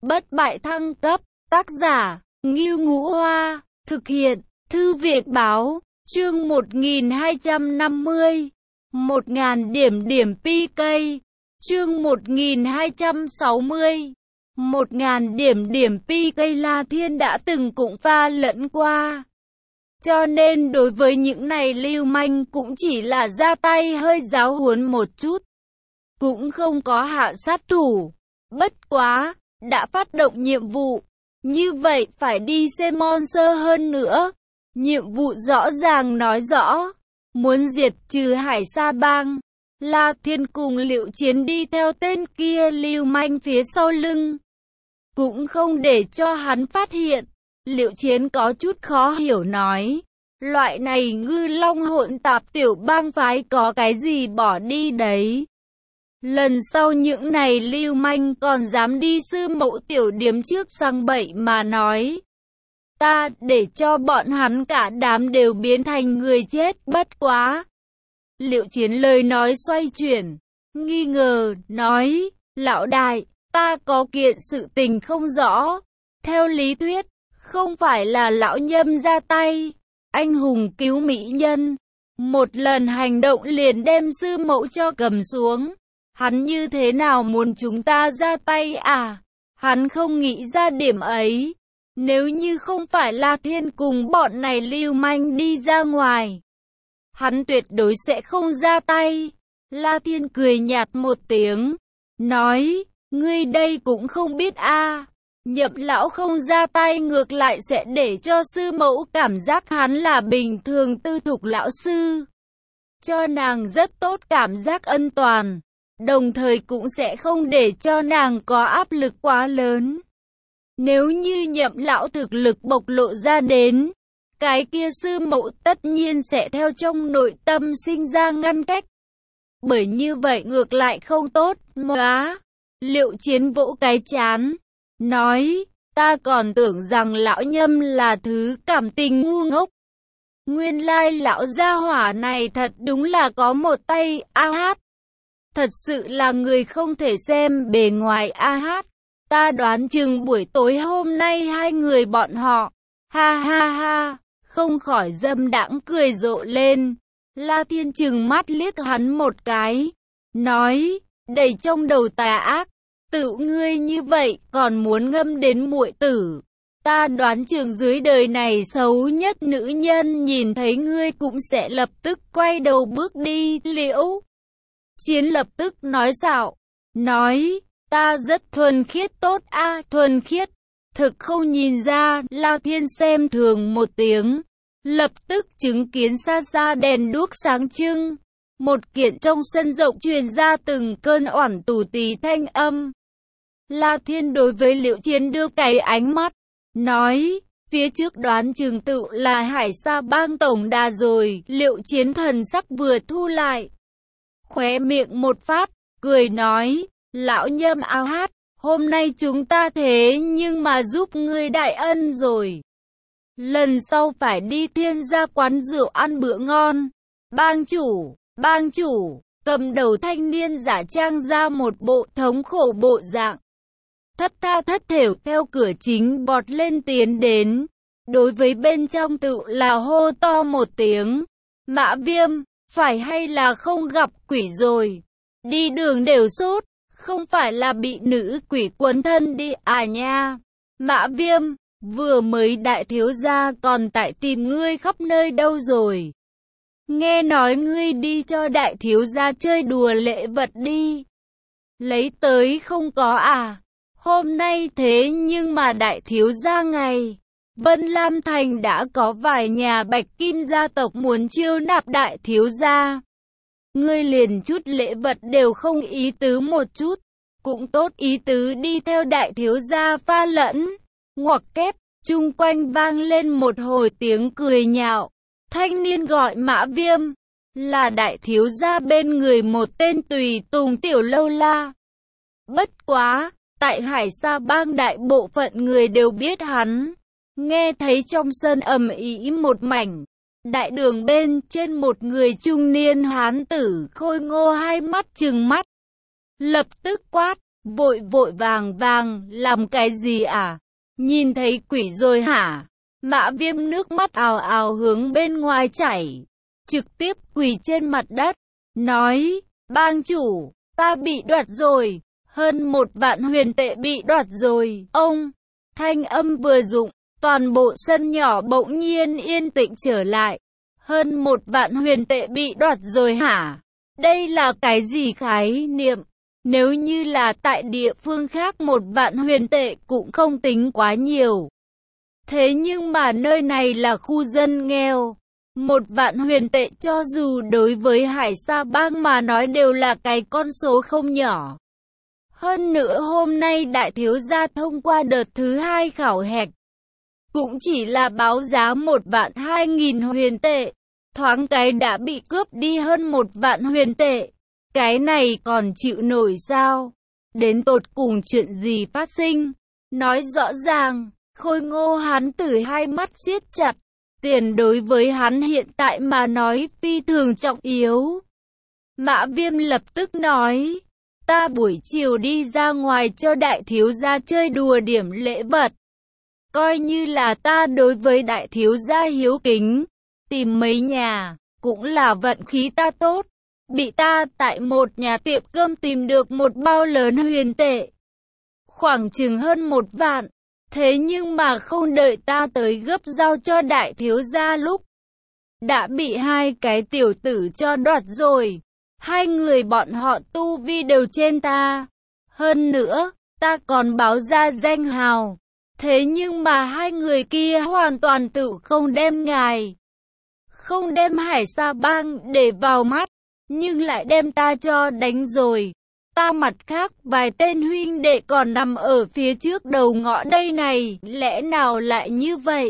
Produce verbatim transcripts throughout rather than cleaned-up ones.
Bất bại thăng cấp, tác giả, Ngưu Ngũ Hoa, thực hiện, Thư viện báo, chương một nghìn hai trăm năm mươi, một nghìn điểm điểm pê ca, chương một nghìn hai trăm sáu mươi, một nghìn điểm điểm pê ca La Thiên đã từng cũng pha lẫn qua. Cho nên đối với những này lưu manh cũng chỉ là ra tay hơi giáo huấn một chút, cũng không có hạ sát thủ. Bất quá, đã phát động nhiệm vụ, như vậy phải đi xem monster hơn nữa. Nhiệm vụ rõ ràng nói rõ, muốn diệt trừ Hải Sa Bang. La Thiên cùng Liệu Chiến đi theo tên kia lưu manh phía sau lưng, cũng không để cho hắn phát hiện. Liệu Chiến có chút khó hiểu nói, loại này ngư long hỗn tạp tiểu bang phái có cái gì bỏ đi đấy. Lần sau những này lưu manh còn dám đi sư mẫu tiểu điếm trước sang bậy mà nói, ta để cho bọn hắn cả đám đều biến thành người chết. Bất quá, Liệu Chiến lời nói xoay chuyển, nghi ngờ, nói, lão đại, ta có kiện sự tình không rõ. Theo lý thuyết, không phải là lão nhâm ra tay, anh hùng cứu mỹ nhân, một lần hành động liền đem sư mẫu cho cầm xuống. Hắn như thế nào muốn chúng ta ra tay à? Hắn không nghĩ ra điểm ấy. Nếu như không phải La Thiên cùng bọn này lưu manh đi ra ngoài, hắn tuyệt đối sẽ không ra tay. La Thiên cười nhạt một tiếng, nói, ngươi đây cũng không biết a à. Nhậm lão không ra tay ngược lại sẽ để cho sư mẫu cảm giác hắn là bình thường tư thục lão sư, cho nàng rất tốt cảm giác ân toàn, đồng thời cũng sẽ không để cho nàng có áp lực quá lớn. Nếu như Nhậm lão thực lực bộc lộ ra đến, cái kia sư mẫu tất nhiên sẽ theo trong nội tâm sinh ra ngăn cách. Bởi như vậy ngược lại không tốt, móa. Liệu Chiến vỗ cái chán, nói, ta còn tưởng rằng lão nhâm là thứ cảm tình ngu ngốc. Nguyên lai lão gia hỏa này thật đúng là có một tay a hát. Thật sự là người không thể xem bề ngoài a hát. Ta đoán chừng buổi tối hôm nay hai người bọn họ, ha ha ha, không khỏi dâm đãng cười rộ lên. La Thiên trừng mắt liếc hắn một cái, nói, đầy trong đầu tà ác, tự ngươi như vậy còn muốn ngâm đến muội tử. Ta đoán chừng dưới đời này xấu nhất nữ nhân nhìn thấy ngươi cũng sẽ lập tức quay đầu bước đi. Liễu Chiến lập tức nói xạo, nói, ta rất thuần khiết tốt a à, thuần khiết, thực không nhìn ra. La Thiên xem thường một tiếng, lập tức chứng kiến xa xa đèn đuốc sáng trưng, một kiện trong sân rộng truyền ra từng cơn oản tù tì thanh âm. La Thiên đối với Liệu Chiến đưa cái ánh mắt, nói, phía trước đoán chừng tự là Hải Sa Bang tổng đà rồi. Liệu Chiến thần sắc vừa thu lại, khóe miệng một phát, cười nói, lão nhâm ao hát, hôm nay chúng ta thế nhưng mà giúp ngươi đại ân rồi. Lần sau phải đi Thiên gia quán rượu ăn bữa ngon. Bang chủ, bang chủ, cầm đầu thanh niên giả trang ra một bộ thống khổ bộ dạng, thất tha thất thểu theo cửa chính bọt lên tiến đến, đối với bên trong tự là hô to một tiếng, Mã Viêm, phải hay là không gặp quỷ rồi, đi đường đều sốt, không phải là bị nữ quỷ quấn thân đi à nha. Mã Viêm, vừa mới đại thiếu gia còn tại tìm ngươi khắp nơi đâu rồi. Nghe nói ngươi đi cho đại thiếu gia chơi đùa lễ vật đi, lấy tới không có à? Hôm nay thế nhưng mà đại thiếu gia ngày, Vân Lam Thành đã có vài nhà bạch kim gia tộc muốn chiêu nạp đại thiếu gia. Ngươi liền chút lễ vật đều không ý tứ một chút, cũng tốt ý tứ đi theo đại thiếu gia pha lẫn. Ngoặc kép, chung quanh vang lên một hồi tiếng cười nhạo. Thanh niên gọi Mã Viêm, là đại thiếu gia bên người một tên tùy tùng tiểu lâu la. Bất quá, tại Hải Sa Bang đại bộ phận người đều biết hắn. Nghe thấy trong sân ầm ĩ một mảnh, đại đường bên trên một người trung niên hán tử khôi ngô hai mắt trừng mắt, lập tức quát, vội vội vàng vàng, làm cái gì à? Nhìn thấy quỷ rồi hả? Mã Viêm nước mắt ào ào hướng bên ngoài chảy, trực tiếp quỳ trên mặt đất, nói, bang chủ, ta bị đoạt rồi, hơn một vạn huyền tệ bị đoạt rồi, ông. Thanh âm vừa dụng, toàn bộ sân nhỏ bỗng nhiên yên tĩnh trở lại. Hơn một vạn huyền tệ bị đoạt rồi hả? Đây là cái gì khái niệm? Nếu như là tại địa phương khác một vạn huyền tệ cũng không tính quá nhiều. Thế nhưng mà nơi này là khu dân nghèo. Một vạn huyền tệ cho dù đối với Hải Sa Bang mà nói đều là cái con số không nhỏ. Hơn nữa hôm nay đại thiếu gia thông qua đợt thứ hai khảo hạch, cũng chỉ là báo giá một vạn hai nghìn huyền tệ. Thoáng cái đã bị cướp đi hơn một vạn huyền tệ. Cái này còn chịu nổi sao? Đến tột cùng chuyện gì phát sinh? Nói rõ ràng, Khôi Ngô hắn tử hai mắt siết chặt. Tiền đối với hắn hiện tại mà nói phi thường trọng yếu. Mã Viêm lập tức nói, ta buổi chiều đi ra ngoài cho đại thiếu gia chơi đùa điểm lễ vật. Coi như là ta đối với đại thiếu gia hiếu kính. Tìm mấy nhà, cũng là vận khí ta tốt. Bị ta tại một nhà tiệm cơm tìm được một bao lớn huyền tệ. Khoảng chừng hơn một vạn. Thế nhưng mà không đợi ta tới gấp giao cho đại thiếu gia lúc, đã bị hai cái tiểu tử cho đoạt rồi. Hai người bọn họ tu vi đều trên ta. Hơn nữa, ta còn báo ra danh hào. Thế nhưng mà hai người kia hoàn toàn tự không đem ngài, không đem Hải Sa Bang để vào mắt, nhưng lại đem ta cho đánh rồi. Ta mặt khác vài tên huynh đệ còn nằm ở phía trước đầu ngõ đây này, lẽ nào lại như vậy?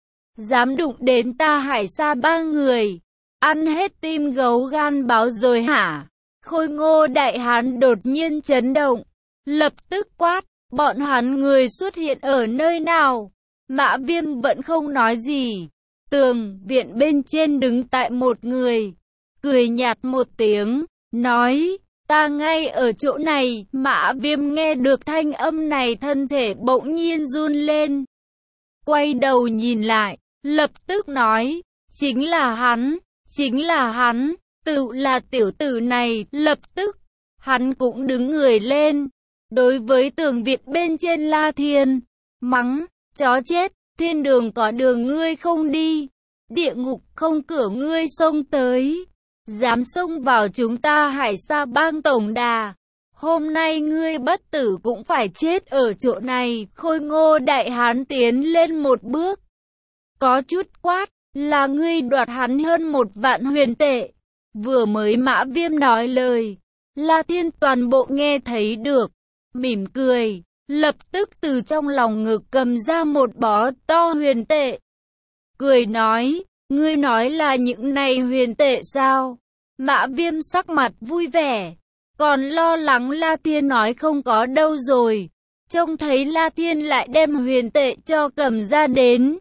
Dám đụng đến ta Hải Sa Bang người, ăn hết tim gấu gan báo rồi hả? Khôi Ngô đại hán đột nhiên chấn động, lập tức quát, bọn hắn người xuất hiện ở nơi nào? Mã Viêm vẫn không nói gì. Tường viện bên trên đứng tại một người, cười nhạt một tiếng, nói, ta ngay ở chỗ này. Mã Viêm nghe được thanh âm này thân thể bỗng nhiên run lên. Quay đầu nhìn lại, lập tức nói, chính là hắn, chính là hắn, tự là tiểu tử này. Lập tức, hắn cũng đứng người lên, đối với tường viện bên trên La Thiên, mắng, chó chết. Thiên đường có đường ngươi không đi, địa ngục không cửa ngươi xông tới. Dám xông vào chúng ta Hải Sa Bang tổng đà, hôm nay ngươi bất tử cũng phải chết ở chỗ này. Khôi Ngô đại hán tiến lên một bước, có chút quát, là ngươi đoạt hắn hơn một vạn huyền tệ. Vừa mới Mã Viêm nói lời, La Thiên toàn bộ nghe thấy được, mỉm cười, lập tức từ trong lòng ngực cầm ra một bó to huyền tệ. Cười nói, ngươi nói là những này huyền tệ sao? Mã Viêm sắc mặt vui vẻ, còn lo lắng La Thiên nói không có đâu rồi. Trông thấy La Thiên lại đem huyền tệ cho cầm ra đến,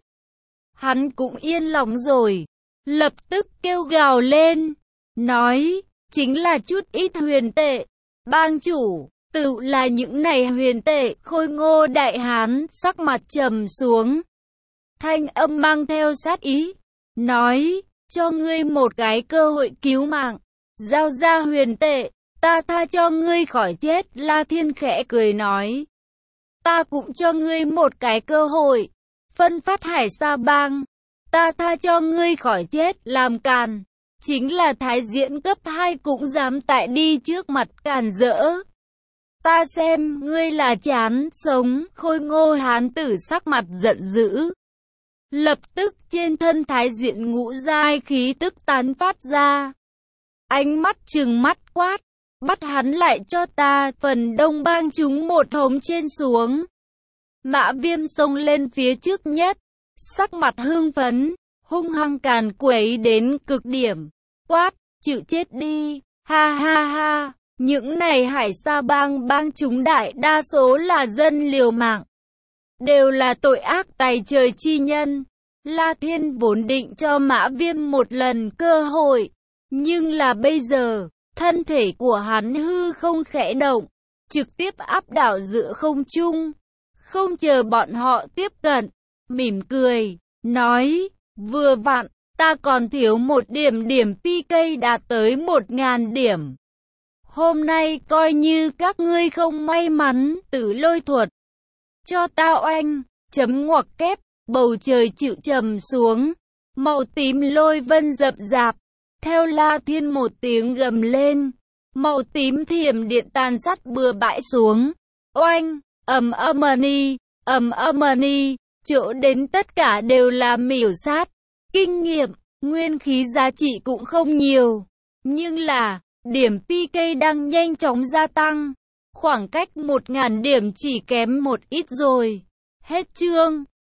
hắn cũng yên lòng rồi, lập tức kêu gào lên, nói, chính là chút ít huyền tệ. Bang chủ, tự là những này huyền tệ. Khôi Ngô đại hán sắc mặt trầm xuống, thanh âm mang theo sát ý, nói, cho ngươi một cái cơ hội cứu mạng, giao ra huyền tệ, ta tha cho ngươi khỏi chết. La Thiên khẽ cười nói, ta cũng cho ngươi một cái cơ hội, phân phát Hải Sa Bang, ta tha cho ngươi khỏi chết. Làm càn, chính là thái diễn cấp hai cũng dám tại đi trước mặt càn rỡ. Ta xem ngươi là chán sống. Khôi Ngô hán tử sắc mặt giận dữ, lập tức trên thân thái diện ngũ giai khí tức tán phát ra, ánh mắt trừng mắt quát, bắt hắn lại cho ta. Phần đông bang chúng một hống trên xuống. Mã Viêm xông lên phía trước nhất, sắc mặt hưng phấn, hung hăng càn quấy đến cực điểm, quát, chịu chết đi, ha ha ha. Những này Hải Sa Bang bang chúng đại đa số là dân liều mạng, đều là tội ác tày trời chi nhân. La Thiên vốn định cho Mã Viêm một lần cơ hội, nhưng là bây giờ, thân thể của hắn hư không khẽ động, trực tiếp áp đảo giữa không trung. Không chờ bọn họ tiếp cận, mỉm cười, nói, vừa vặn, ta còn thiếu một điểm điểm pê ca đạt tới một nghìn điểm. Hôm nay coi như các ngươi không may mắn, Tử Lôi thuật. Cho ta oanh, chấm ngoặc kép, bầu trời chịu trầm xuống. Màu tím lôi vân dập dạp, theo La Thiên một tiếng gầm lên. Màu tím thiểm điện tàn sát bừa bãi xuống. Oanh, ầm âm-ni, ầm âm-ni, chỗ đến tất cả đều là miểu sát. Kinh nghiệm, nguyên khí giá trị cũng không nhiều. Nhưng là, điểm pê ca đang nhanh chóng gia tăng. Khoảng cách một nghìn điểm chỉ kém một ít rồi. Hết chương.